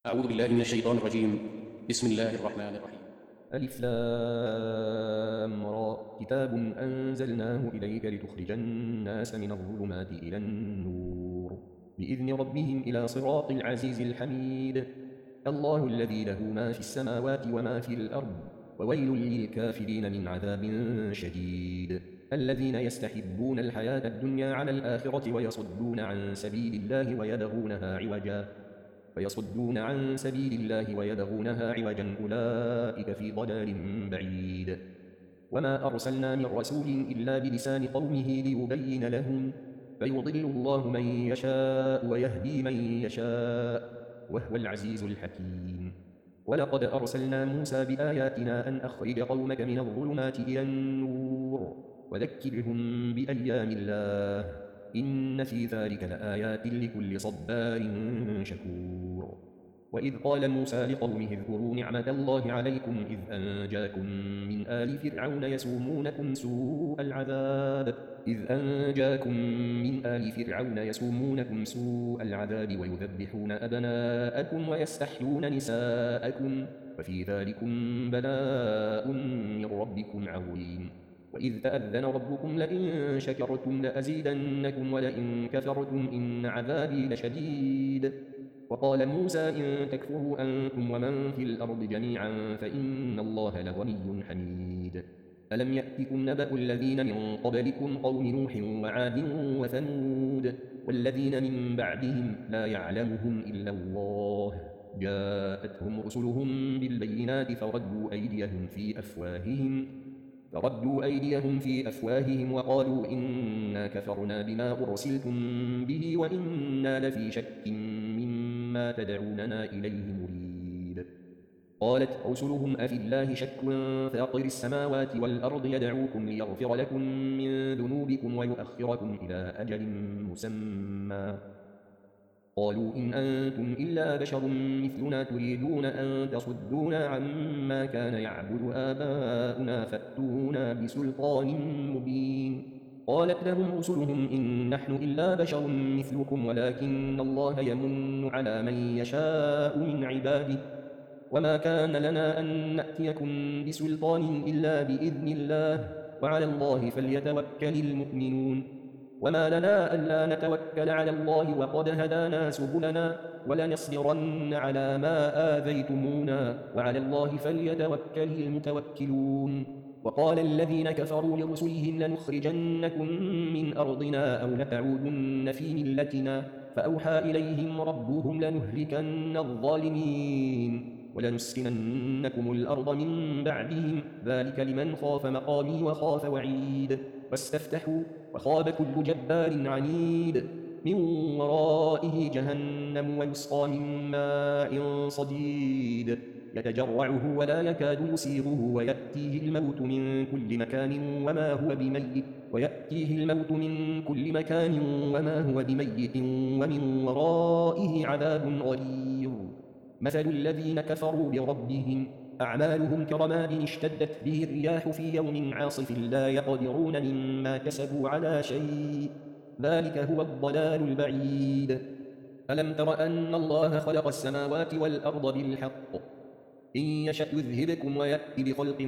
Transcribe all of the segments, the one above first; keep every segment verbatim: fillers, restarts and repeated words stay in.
أعوذ بالله من الشيطان الرجيم. بسم الله الرحمن الرحيم. ألف لام را كتاب أنزلناه إليك لتخرج الناس من الظلمات إلى النور بإذن ربهم إلى صراط العزيز الحميد. الله الذي له ما في السماوات وما في الأرض وويل للكافرين من عذاب شديد. الذين يستحبون الحياة الدنيا على الآخرة ويصدون عن سبيل الله ويبغونها عوجا ويصدون عن سبيل الله ويبغونها عوجا أولئك في ضلال بعيد. وما أرسلنا من رسول إلا بلسان قومه ليبين لهم فيضل الله من يشاء ويهدي من يشاء وهو العزيز الحكيم. ولقد أرسلنا موسى بآياتنا أن أخرج قومك من الظلمات إلى النور وذكرهم بأيام الله إن في ذلك لآيات لكل صبار شكور. وإذ قال موسى لقومه اذكروا نعمة الله عليكم إذ أنجاكم من آل فرعون يسومونكم سوء العذاب إذ أنجاكم من آل فرعون يسومونكم سوء العذاب ويذبحون أبناءكم ويستحيون نساءكم وفي ذلكم بلاء من ربكم عظيم. وإذ تأذن ربكم لئن شكرتم لأزيدنكم ولئن كفرتم إن عذابي لشديد. وقال موسى إن تكفروا أنتم ومن في الأرض جميعا فإن الله لغني حميد. ألم يأتكم نبأ الذين من قبلكم قوم نوح وعاد وثمود والذين من بعدهم لا يعلمهم إلا الله جاءتهم رسلهم بالبينات فردوا أيديهم في أفواههم فردوا أيديهم في أفواههم وقالوا إنا كفرنا بما أرسلتم به وإنا لفي شك مما تدعوننا إليه مريب. قالت رسلهم أفي الله شك فاطر السماوات والأرض يدعوكم ليغفر لكم من ذنوبكم ويؤخركم إلى أجل مسمى قالوا إن أنتم إلا بشر مثلنا تريدون أن تصدونا عما كان يعبد آباؤنا فأتونا بسلطان مبين. قالت لهم رسلهم إن نحن إلا بشر مثلكم ولكن الله يمن على من يشاء من عباده وما كان لنا أن نأتيكم بسلطان إلا بإذن الله وعلى الله فليتوكل المؤمنون. وما لنا ألا نتوكل على الله وقد هدانا سبلنا ولنصبرن على ما آذيتمونا وعلى الله فليتوكل المتوكلون. وقال الذين كفروا لرسلهم لنخرجنكم من أرضنا أو لتعودن في ملتنا فأوحى إليهم ربهم لنهلكن الظالمين ولنسكننكم الأرض من بعدهم ذلك لمن خاف مقامي وخاف وعيد. واستفتحوا وخاب كل جبار عنيد من ورائه جهنم ويسقى من ماء صديد يتجرعه ولا يكاد يسيغه ويأتيه الموت من كل مكان وما هو بميت ويأتيه الموت من كل مكان وما هو بميت ومن ورائه عذاب غليظ. مثل الذين كفروا بربهم أعمالهم كرماد اشتدت به الرياح في يوم عاصف لا يقدرون مما كسبوا على شيء ذلك هو الضلال البعيد. ألم تر أن الله خلق السماوات والأرض بالحق إن يشأ يذهبكم ويأتي بخلق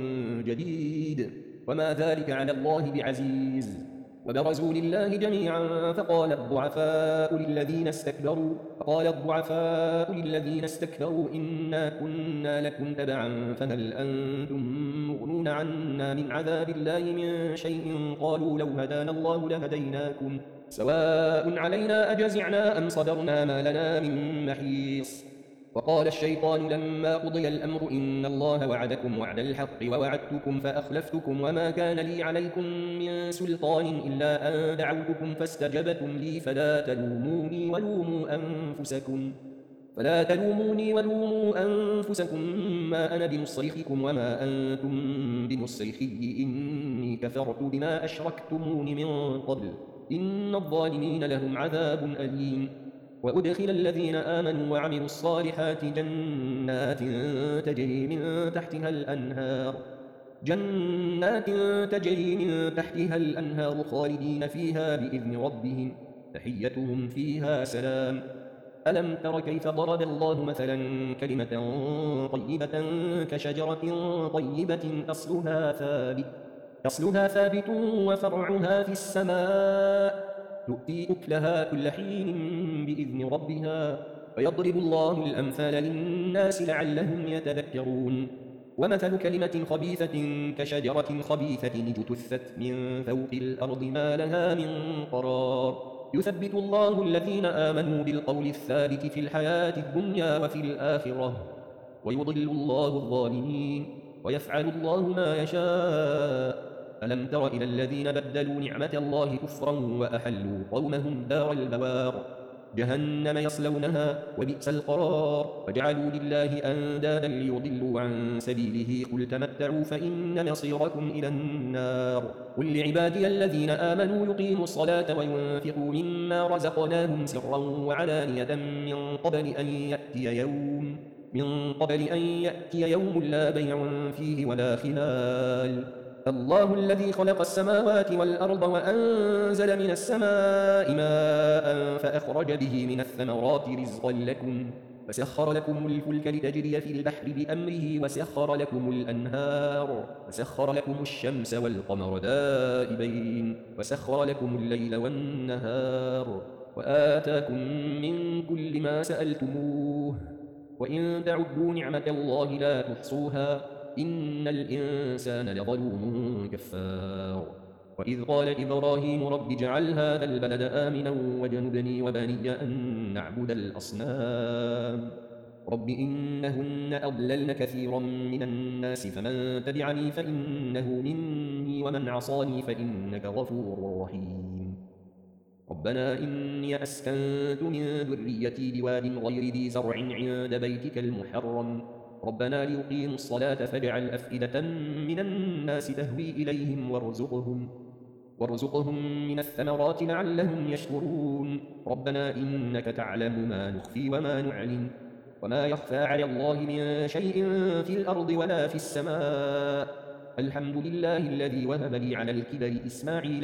جديد وما ذلك على الله بعزيز. وبرزوا لله جميعا فقال الضعفاء للذين استكبروا فقال الضعفاء للذين استكبروا إنا كنا لكم تبعا فهل أنتم مغنون عنا من عذاب الله من شيء قالوا لو هدانا الله لهديناكم سواء علينا أجزعنا أم صبرنا ما لنا من محيص. وقال الشيطان لما قضي الأمر إن الله وعدكم وعد الحق ووعدتكم فأخلفتكم وما كان لي عليكم من سلطان إلا أن دعوتكم فاستجبتم لي فلا تلوموني ولوموا أنفسكم فلا تلوموني ولوموا أنفسكم ما أنا بمصرخكم وما أنتم بمصرخي إني كفرت بما أشركتمون من قبل إن الظالمين لهم عذاب أليم. وأدخل الذين آمنوا وعملوا الصالحات جنات تجري من تحتها الأنهار جنات تجري من تحتها الأنهار خالدين فيها بإذن ربهم تحيتهم فيها سلام. ألم تر كيف ضرب الله مثلا كلمة طيبة كشجرة طيبة أصلها ثابت أصلها ثابت وفرعها في السماء تؤتي أكلها كل حين بإذن ربها ويضرب الله الأمثال للناس لعلهم يتذكرون ومثل كلمة خبيثة كشجرة خبيثة اجتثت من فوق الأرض ما لها من قرار يثبت الله الذين آمنوا بالقول الثابت في الحياة الدنيا وفي الآخرة ويضل الله الظالمين ويفعل الله ما يشاء ألم تر إلى الذين بدلوا نعمة الله كفرا وأحلوا قومهم دار البوار جهنم يصلونها وبئس القرار وجعلوا لله أندادا ليضلوا عن سبيله قل تمتعوا فإن مصيركم إلى النار قل لعبادي الذين آمنوا يقيموا الصلاة وينفقوا مما رزقناهم سرا وعلانية من قبل أن يأتي يوم من قبل أن يأتي يوم لا بيع فيه ولا خلال الله الذي خلق السماوات والأرض وأنزل من السماء ماء فأخرج به من الثمرات رزقا لكم وسخر لكم الفلك لتجري في البحر بأمره وسخر لكم الأنهار وسخر لكم الشمس والقمر دائبين وسخر لكم الليل والنهار وآتاكم من كل ما سألتموه وإن تعدوا نعمة الله لا تحصوها إن الإنسان لظلوم كفار وإذ قال إبراهيم رب اجعل هذا البلد آمنا واجنبني وبني أن نعبد الأصنام رب إنهن أضللن كثيرا من الناس فمن تبعني فإنه مني ومن عصاني فإنك غفور رحيم ربنا إني أسكنت من ذريتي بواد غير ذي زرع عند بيتك المحرم ربنا ليقيموا الصلاة فاجعل أفئدة من الناس تهوي إليهم وارزقهم وارزقهم من الثمرات لعلهم يشكرون ربنا إنك تعلم ما نخفي وما نعلن وما يخفى على الله من شيء في الأرض ولا في السماء الحمد لله الذي وهب لي على الكبر إسماعيل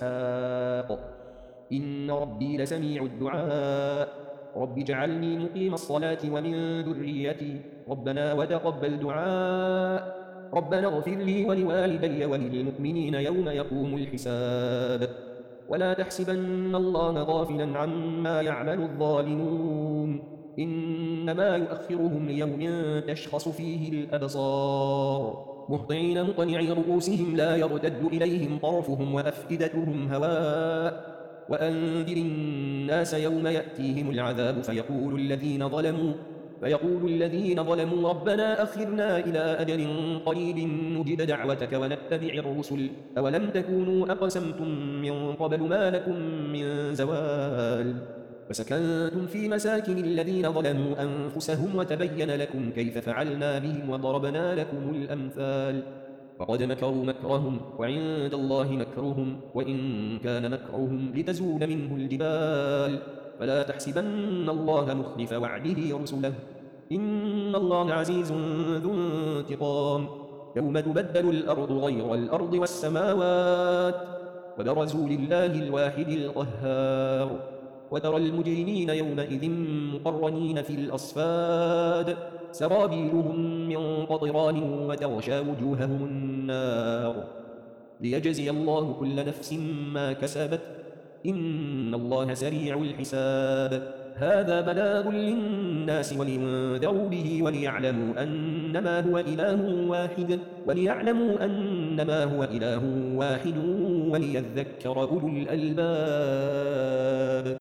وإسحاق إن ربي لسميع الدعاء رب اجعلني مقيم الصلاة ومن ذريتي ربنا وتقبل دعاء ربنا اغفر لي ولوالدي وللمؤمنين يوم يقوم الحساب ولا تحسبن الله غافلا عما يعمل الظالمون إنما يؤخرهم ليوم تشخص فيه الأبصار مهطعين مقنعي رؤوسهم لا يرتد إليهم طرفهم وأفئدتهم هواء وأنذر الناس يوم يأتيهم العذاب فيقول الذين ظلموا فيقول الذين ظلموا ربنا أخرنا إلى أجل قريب نجب دعوتك ونتبع الرسل أولم تكونوا أقسمتم من قبل ما لكم من زوال وسكنتم في مساكن الذين ظلموا أنفسهم وتبين لكم كيف فعلنا بهم وضربنا لكم الأمثال وقد مكروا مكرهم وعند الله مكرهم وإن كان مكرهم لتزول منه الجبال فلا تحسبن الله مخلف وعده رسله إن الله عزيز ذو انتقام يوم تبدل الأرض غير الأرض والسماوات وبرزوا لله الواحد القهار وترى المجرمين يومئذ مقرنين في الأصفاد سرابيلهم من قطران وتغشى وجوههم النار ليجزي الله كل نفس ما كسبت إن الله سريع الحساب هذا بلاغ للناس ولينذروا به وليعلموا أنما هو إله واحد وليعلموا أنما هو إله واحد وليذكر أولو الألباب